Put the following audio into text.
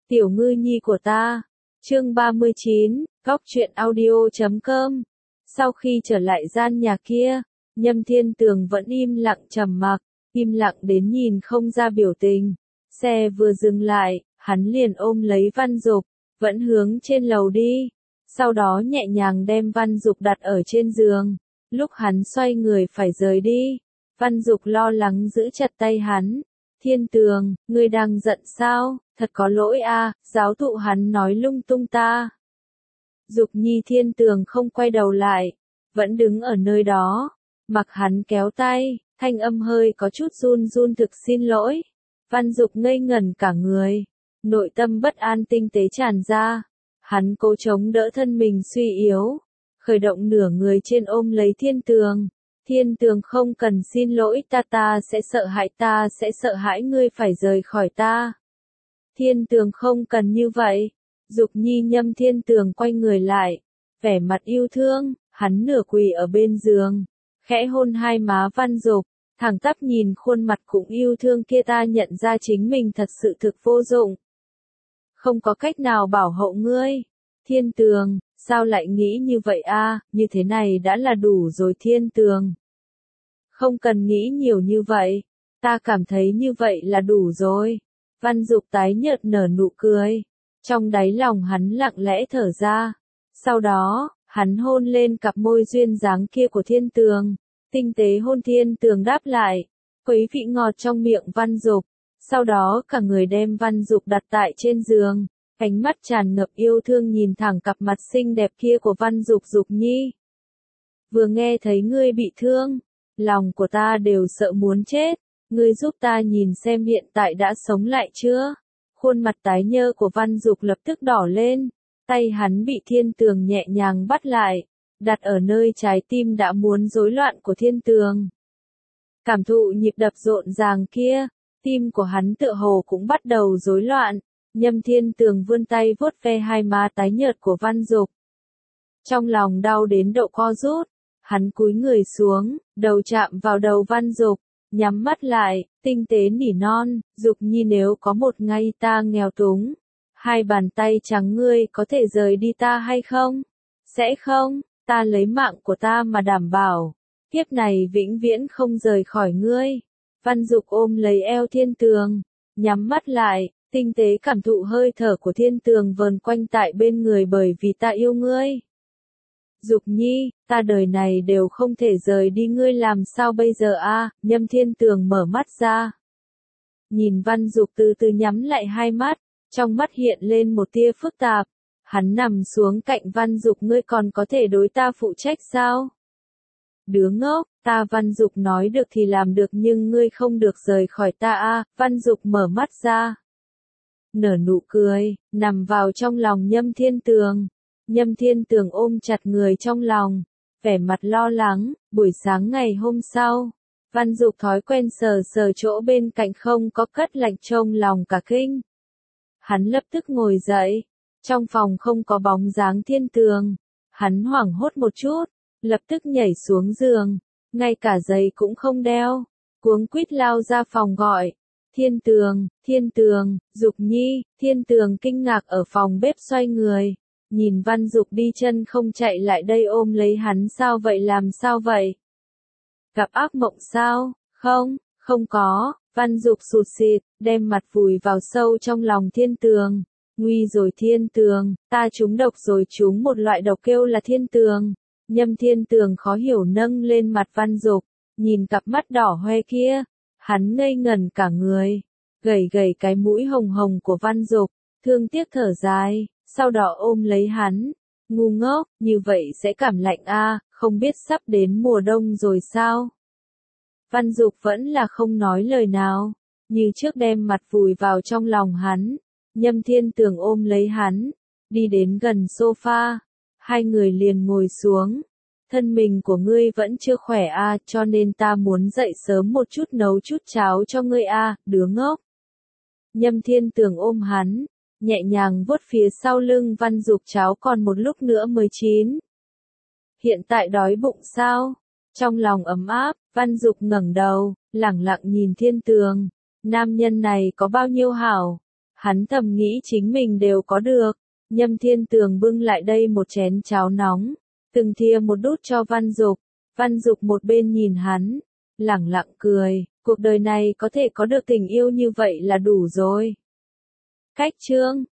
Tiểu ngư nhi của ta. Chương 39, Góc truyện audio.com. Sau khi trở lại gian nhà kia, Nhâm Thiên Tường vẫn im lặng trầm mặc, im lặng đến nhìn không ra biểu tình. Xe vừa dừng lại, hắn liền ôm lấy Văn Dục, vẫn hướng trên lầu đi. Sau đó nhẹ nhàng đem Văn Dục đặt ở trên giường. Lúc hắn xoay người phải rời đi, Văn Dục lo lắng giữ chặt tay hắn. Thiên Tường, ngươi đang giận sao? Thật có lỗi a, giáo thụ hắn nói lung tung ta. Dục Nhi Thiên Tường không quay đầu lại, vẫn đứng ở nơi đó, mặc hắn kéo tay, thanh âm hơi có chút run run thực xin lỗi. Văn Dục ngây ngẩn cả người, nội tâm bất an tinh tế tràn ra, hắn cố chống đỡ thân mình suy yếu, khởi động nửa người trên ôm lấy Thiên Tường. Thiên Tường không cần xin lỗi ta sẽ sợ hãi ngươi phải rời khỏi ta. Thiên Tường không cần như vậy. Dục Nhi Nhâm Thiên Tường quay người lại, vẻ mặt yêu thương, hắn nửa quỳ ở bên giường, khẽ hôn hai má Văn Dục, thẳng tắp nhìn khuôn mặt cũng yêu thương kia, ta nhận ra chính mình thật sự thực vô dụng. Không có cách nào bảo hộ ngươi. Thiên Tường, sao lại nghĩ như vậy a? Như thế này đã là đủ rồi Thiên Tường. Không cần nghĩ nhiều như vậy, ta cảm thấy như vậy là đủ rồi. Văn Dục tái nhợt nở nụ cười, trong đáy lòng hắn lặng lẽ thở ra. Sau đó, hắn hôn lên cặp môi duyên dáng kia của Thiên Tường, tinh tế hôn. Thiên Tường đáp lại, quấy vị ngọt trong miệng Văn Dục. Sau đó cả người đem Văn Dục đặt tại trên giường, ánh mắt tràn ngập yêu thương nhìn thẳng cặp mặt xinh đẹp kia của Văn Dục. Dục Nhi, vừa nghe thấy ngươi bị thương, lòng của ta đều sợ muốn chết, ngươi giúp ta nhìn xem hiện tại đã sống lại chưa? Khuôn mặt tái nhơ của Văn Dục lập tức đỏ lên, tay hắn bị Thiên Tường nhẹ nhàng bắt lại, đặt ở nơi trái tim đã muốn rối loạn của Thiên Tường. Cảm thụ nhịp đập rộn ràng kia, tim của hắn tựa hồ cũng bắt đầu rối loạn. Nhâm Thiên Tường vươn tay vuốt ve hai má tái nhợt của Văn Dục. Trong lòng đau đến độ co rút, hắn cúi người xuống, đầu chạm vào đầu Văn Dục, nhắm mắt lại, tinh tế nỉ non, Dục Nhi, nếu có một ngày ta nghèo túng, hai bàn tay trắng, ngươi có thể rời đi ta hay không? Sẽ không, ta lấy mạng của ta mà đảm bảo, kiếp này vĩnh viễn không rời khỏi ngươi. Văn Dục ôm lấy eo Thiên Tường, nhắm mắt lại, tinh tế cảm thụ hơi thở của Thiên Tường vờn quanh tại bên người. Bởi vì ta yêu ngươi. Dục Nhi, ta đời này đều không thể rời đi ngươi, làm sao bây giờ a? Nhâm Thiên Tường mở mắt ra, nhìn Văn Dục từ từ nhắm lại hai mắt, trong mắt hiện lên một tia phức tạp. Hắn nằm xuống cạnh Văn Dục, ngươi còn có thể đối ta phụ trách sao? Đứa ngốc, ta Văn Dục nói được thì làm được, nhưng ngươi không được rời khỏi ta a. Văn Dục mở mắt ra, nở nụ cười, nằm vào trong lòng Nhâm Thiên Tường. Nhâm Thiên Tường ôm chặt người trong lòng, vẻ mặt lo lắng. Buổi sáng ngày hôm sau, Văn Dục thói quen sờ sờ chỗ bên cạnh không có cất lạnh, trong lòng cả kinh. Hắn lập tức ngồi dậy, trong phòng không có bóng dáng Thiên Tường. Hắn hoảng hốt một chút, lập tức nhảy xuống giường, ngay cả giày cũng không đeo, cuống quýt lao ra phòng gọi, Thiên Tường, Thiên Tường, Dục Nhi. Thiên Tường kinh ngạc ở phòng bếp xoay người, nhìn Văn Dục đi chân không chạy lại đây ôm lấy hắn, sao vậy, làm sao vậy? Gặp ác mộng sao? Không, không có. Văn Dục sụt sịt, đem mặt vùi vào sâu trong lòng Thiên Tường. Nguy rồi Thiên Tường, ta trúng độc rồi, trúng một loại độc, kêu là Thiên Tường. Nhâm Thiên Tường khó hiểu nâng lên mặt Văn Dục, nhìn cặp mắt đỏ hoe kia, hắn ngây ngẩn cả người, gẩy gẩy cái mũi hồng hồng của Văn Dục, thương tiếc thở dài, sau đó ôm lấy hắn. Ngu ngốc, như vậy sẽ cảm lạnh a, không biết sắp đến mùa đông rồi sao? Văn Dục vẫn là không nói lời nào, như trước đem mặt vùi vào trong lòng hắn. Nhâm Thiên Tường ôm lấy hắn, đi đến gần sofa, hai người liền ngồi xuống. Thân mình của ngươi vẫn chưa khỏe a, cho nên ta muốn dậy sớm một chút nấu chút cháo cho ngươi a, đứa ngốc. Nhâm Thiên Tường ôm hắn, nhẹ nhàng vuốt phía sau lưng Văn Dục, cháo còn một lúc nữa mới chín. Hiện tại đói bụng sao? Trong lòng ấm áp, Văn Dục ngẩng đầu, lẳng lặng nhìn Thiên Tường. Nam nhân này có bao nhiêu hảo? Hắn thầm nghĩ chính mình đều có được. Nhâm Thiên Tường bưng lại đây một chén cháo nóng, từng thìa một đút cho Văn Dục. Văn Dục một bên nhìn hắn, lẳng lặng cười, cuộc đời này có thể có được tình yêu như vậy là đủ rồi. Cách chương